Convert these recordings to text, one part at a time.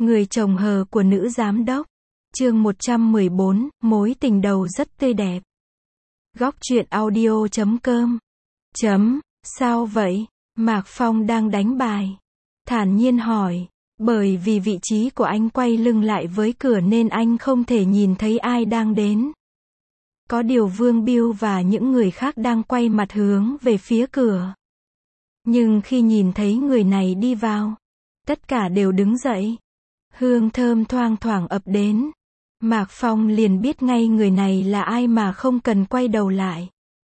Người chồng hờ của nữ giám đốc. Chương 114, mối tình đầu rất tươi đẹp. Góc truyện audio.com. Sao vậy? Mạc Phong đang đánh bài. Thản nhiên hỏi. Bởi vì vị trí của anh quay lưng lại với cửa nên anh không thể nhìn thấy ai đang đến. Có điều Vương Biêu và những người khác đang quay mặt hướng về phía cửa. Nhưng khi nhìn thấy người này đi vào, tất cả đều đứng dậy. Hương thơm thoang thoảng ập đến. Mạc Phong liền biết ngay người này là ai mà không cần quay đầu lại.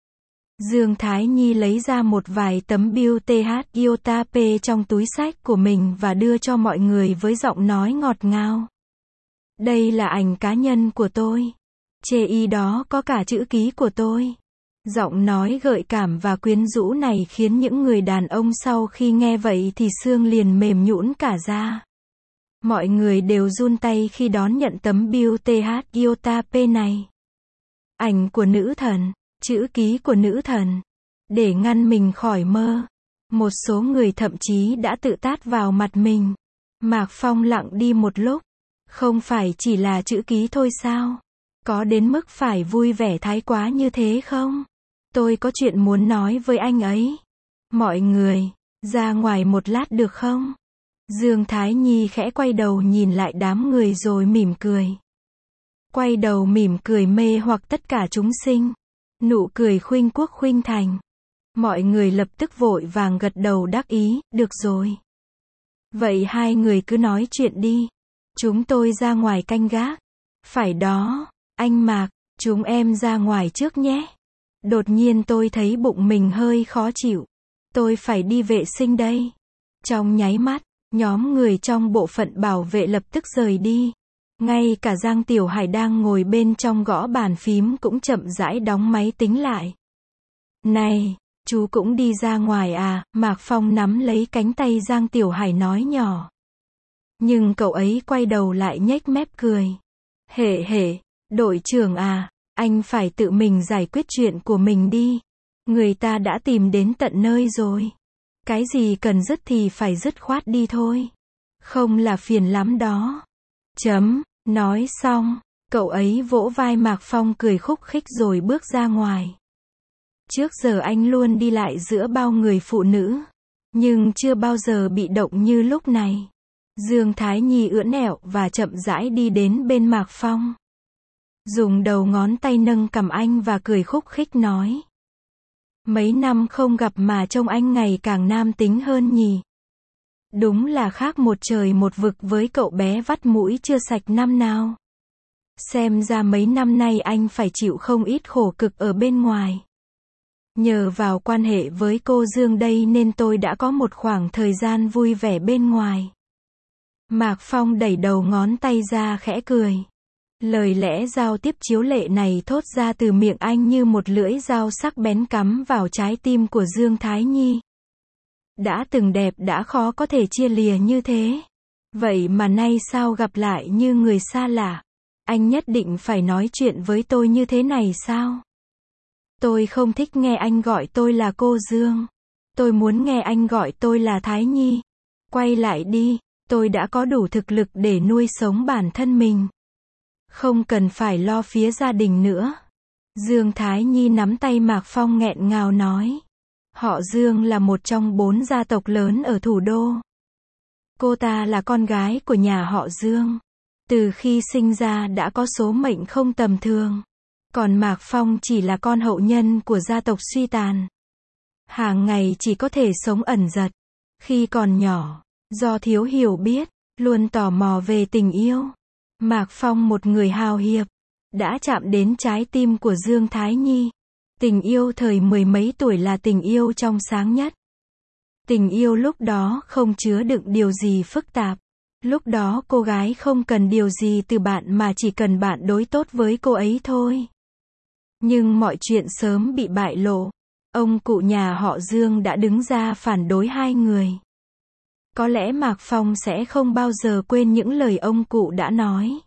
Dương Thái Nhi lấy ra một vài tấm bưu TH Iota P trong túi xách của mình và đưa cho mọi người với giọng nói ngọt ngào. Đây là ảnh cá nhân của tôi. Chê y đó có cả chữ ký của tôi. Giọng nói gợi cảm và quyến rũ này khiến những người đàn ông sau khi nghe vậy thì xương liền mềm nhũn cả ra. Mọi người đều run tay khi đón nhận tấm bưu TH Iota P này. Ảnh của nữ thần, chữ ký của nữ thần. Để ngăn mình khỏi mơ, một số người thậm chí đã tự tát vào mặt mình. Mạc Phong lặng đi một lúc. Không phải chỉ là chữ ký thôi sao? Có đến mức phải vui vẻ thái quá như thế không? Tôi có chuyện muốn nói với anh ấy. Mọi người, ra ngoài một lát được không? Dương Thái Nhi khẽ quay đầu nhìn lại đám người rồi mỉm cười. Quay đầu mỉm cười mê hoặc tất cả chúng sinh. Nụ cười khuynh quốc khuynh thành. Mọi người lập tức vội vàng gật đầu đắc ý, được rồi. Vậy hai người cứ nói chuyện đi. Chúng tôi ra ngoài canh gác. Phải đó, anh Mạc, chúng em ra ngoài trước nhé. Đột nhiên tôi thấy bụng mình hơi khó chịu. Tôi phải đi vệ sinh đây. Trong nháy mắt, nhóm người trong bộ phận bảo vệ lập tức rời đi. Ngay cả Giang Tiểu Hải đang ngồi bên trong gõ bàn phím cũng chậm rãi đóng máy tính lại. Này, chú cũng đi ra ngoài à? Mạc Phong nắm lấy cánh tay Giang Tiểu Hải nói nhỏ. Nhưng cậu ấy quay đầu lại nhếch mép cười. Hề, đội trưởng à, anh phải tự mình giải quyết chuyện của mình đi. Người ta đã tìm đến tận nơi rồi. Cái gì cần dứt thì phải dứt khoát đi thôi. Không là phiền lắm đó. Nói xong, cậu ấy vỗ vai Mạc Phong cười khúc khích rồi bước ra ngoài. Trước giờ anh luôn đi lại giữa bao người phụ nữ, nhưng chưa bao giờ bị động như lúc này. Dương Thái Nhi ưỡn ẹo và chậm rãi đi đến bên Mạc Phong. Dùng đầu ngón tay nâng cằm anh và cười khúc khích nói. Mấy năm không gặp mà trông anh ngày càng nam tính hơn nhỉ. Đúng là khác một trời một vực với cậu bé vắt mũi chưa sạch năm nào. Xem ra mấy năm nay anh phải chịu không ít khổ cực ở bên ngoài. Nhờ vào quan hệ với cô Dương đây nên tôi đã có một khoảng thời gian vui vẻ bên ngoài. Mạc Phong đẩy đầu ngón tay ra khẽ cười. Lời lẽ giao tiếp chiếu lệ này thốt ra từ miệng anh như một lưỡi dao sắc bén cắm vào trái tim của Dương Thái Nhi. Đã từng đẹp đã khó có thể chia lìa như thế. Vậy mà nay sao gặp lại như người xa lạ? Anh nhất định phải nói chuyện với tôi như thế này sao? Tôi không thích nghe anh gọi tôi là cô Dương. Tôi muốn nghe anh gọi tôi là Thái Nhi. Quay lại đi, tôi đã có đủ thực lực để nuôi sống bản thân mình. Không cần phải lo phía gia đình nữa. Dương Thái Nhi nắm tay Mạc Phong nghẹn ngào nói. Họ Dương là một trong 4 gia tộc lớn ở thủ đô. Cô ta là con gái của nhà họ Dương. Từ khi sinh ra đã có số mệnh không tầm thường. Còn Mạc Phong chỉ là con hậu nhân của gia tộc suy tàn. Hàng ngày chỉ có thể sống ẩn dật. Khi còn nhỏ, do thiếu hiểu biết, luôn tò mò về tình yêu. Mạc Phong một người hào hiệp, đã chạm đến trái tim của Dương Thái Nhi. Tình yêu thời mười mấy tuổi là tình yêu trong sáng nhất. Tình yêu lúc đó không chứa đựng điều gì phức tạp. Lúc đó cô gái không cần điều gì từ bạn mà chỉ cần bạn đối tốt với cô ấy thôi. Nhưng mọi chuyện sớm bị bại lộ. Ông cụ nhà họ Dương đã đứng ra phản đối hai người. Có lẽ Mạc Phong sẽ không bao giờ quên những lời ông cụ đã nói.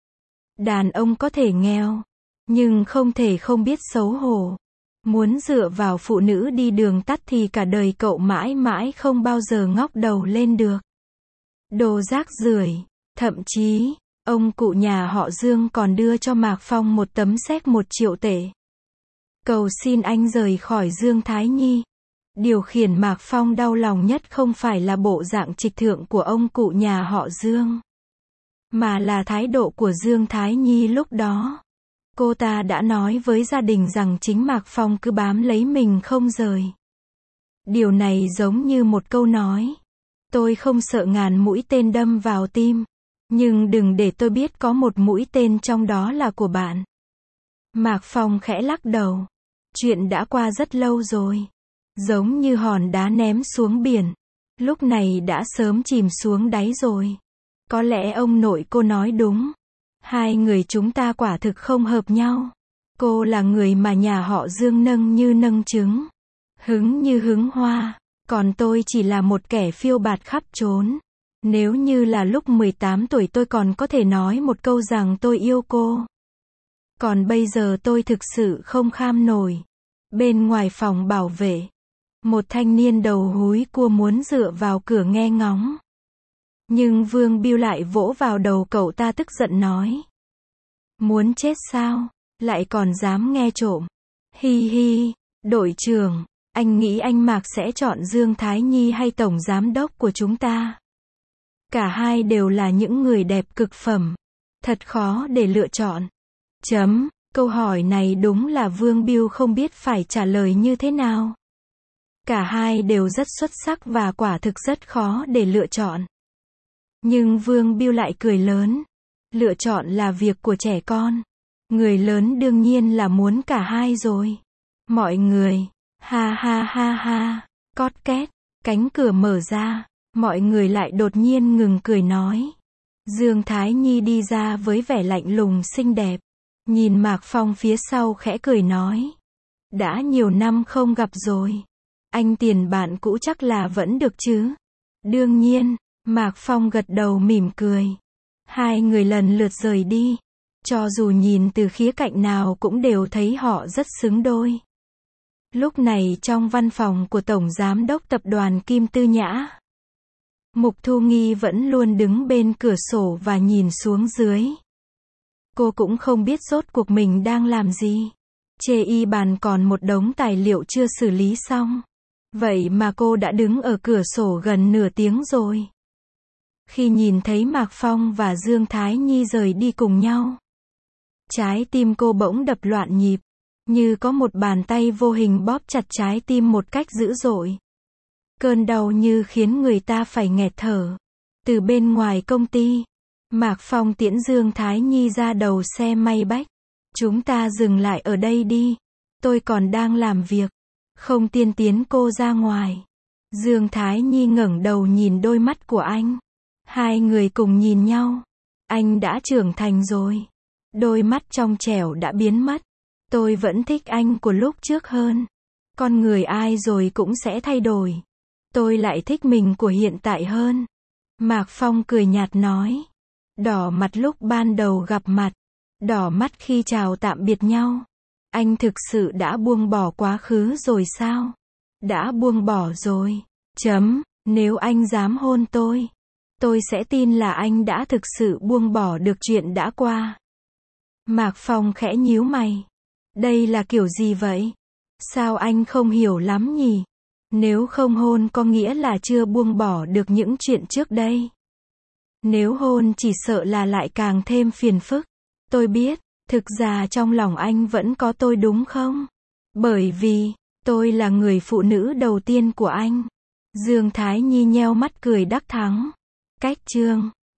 Đàn ông có thể nghèo, nhưng không thể không biết xấu hổ. Muốn dựa vào phụ nữ đi đường tắt thì cả đời cậu mãi mãi không bao giờ ngóc đầu lên được. Đồ rác rưởi. Thậm chí, ông cụ nhà họ Dương còn đưa cho Mạc Phong một tấm séc 1 triệu tệ. Cầu xin anh rời khỏi Dương Thái Nhi. Điều khiến Mạc Phong đau lòng nhất không phải là bộ dạng trịch thượng của ông cụ nhà họ Dương, mà là thái độ của Dương Thái Nhi lúc đó. Cô ta đã nói với gia đình rằng chính Mạc Phong cứ bám lấy mình không rời. Điều này giống như một câu nói. Tôi không sợ ngàn mũi tên đâm vào tim, nhưng đừng để tôi biết có một mũi tên trong đó là của bạn. Mạc Phong khẽ lắc đầu. Chuyện đã qua rất lâu rồi. Giống như hòn đá ném xuống biển. Lúc này đã sớm chìm xuống đáy rồi. Có lẽ ông nội cô nói đúng. Hai người chúng ta quả thực không hợp nhau. Cô là người mà nhà họ Dương nâng như nâng trứng, hứng như hứng hoa. Còn tôi chỉ là một kẻ phiêu bạt khắp trốn. Nếu như là lúc 18 tuổi tôi còn có thể nói một câu rằng tôi yêu cô. Còn bây giờ tôi thực sự không kham nổi. Bên ngoài phòng bảo vệ, một thanh niên đầu húi cua muốn dựa vào cửa nghe ngóng. Nhưng Vương Biêu lại vỗ vào đầu cậu ta tức giận nói. Muốn chết sao? Lại còn dám nghe trộm. Hi hi, đội trưởng, anh nghĩ anh Mạc sẽ chọn Dương Thái Nhi hay tổng giám đốc của chúng ta? Cả hai đều là những người đẹp cực phẩm. Thật khó để lựa chọn. Câu hỏi này đúng là Vương Biêu không biết phải trả lời như thế nào. Cả hai đều rất xuất sắc và quả thực rất khó để lựa chọn. Nhưng Vương Biêu lại cười lớn. Lựa chọn là việc của trẻ con. Người lớn đương nhiên là muốn cả hai rồi. Mọi người, ha ha ha ha, cót két, cánh cửa mở ra, mọi người lại đột nhiên ngừng cười nói. Dương Thái Nhi đi ra với vẻ lạnh lùng xinh đẹp. Nhìn Mạc Phong phía sau khẽ cười nói. Đã nhiều năm không gặp rồi. Anh Tiền bạn cũ chắc là vẫn được chứ? Đương nhiên, Mạc Phong gật đầu mỉm cười. Hai người lần lượt rời đi. Cho dù nhìn từ khía cạnh nào cũng đều thấy họ rất xứng đôi. Lúc này trong văn phòng của Tổng Giám đốc Tập đoàn Kim Tư Nhã, Mục Thu Nghi vẫn luôn đứng bên cửa sổ và nhìn xuống dưới. Cô cũng không biết rốt cuộc mình đang làm gì. Chê y bàn còn một đống tài liệu chưa xử lý xong. Vậy mà cô đã đứng ở cửa sổ gần nửa tiếng rồi. Khi nhìn thấy Mạc Phong và Dương Thái Nhi rời đi cùng nhau, trái tim cô bỗng đập loạn nhịp, như có một bàn tay vô hình bóp chặt trái tim một cách dữ dội. Cơn đau như khiến người ta phải nghẹt thở. Từ bên ngoài công ty, Mạc Phong tiễn Dương Thái Nhi ra đầu xe may bách. Chúng ta dừng lại ở đây đi. Tôi còn đang làm việc. Không tiên tiến cô ra ngoài. Dương Thái Nhi ngẩng đầu nhìn đôi mắt của anh. Hai người cùng nhìn nhau. Anh đã trưởng thành rồi. Đôi mắt trong trẻo đã biến mất. Tôi vẫn thích anh của lúc trước hơn. Con người ai rồi cũng sẽ thay đổi. Tôi lại thích mình của hiện tại hơn. Mạc Phong cười nhạt nói. Đỏ mặt lúc ban đầu gặp mặt. Đỏ mắt khi chào tạm biệt nhau. Anh thực sự đã buông bỏ quá khứ rồi sao? Đã buông bỏ rồi. Nếu anh dám hôn tôi sẽ tin là anh đã thực sự buông bỏ được chuyện đã qua. Mạc Phong khẽ nhíu mày. Đây là kiểu gì vậy? Sao anh không hiểu lắm nhỉ? Nếu không hôn có nghĩa là chưa buông bỏ được những chuyện trước đây. Nếu hôn chỉ sợ là lại càng thêm phiền phức. Tôi biết, thực ra trong lòng anh vẫn có tôi đúng không? Bởi vì, tôi là người phụ nữ đầu tiên của anh. Dương Thái Nhi nheo mắt cười đắc thắng. Cách chương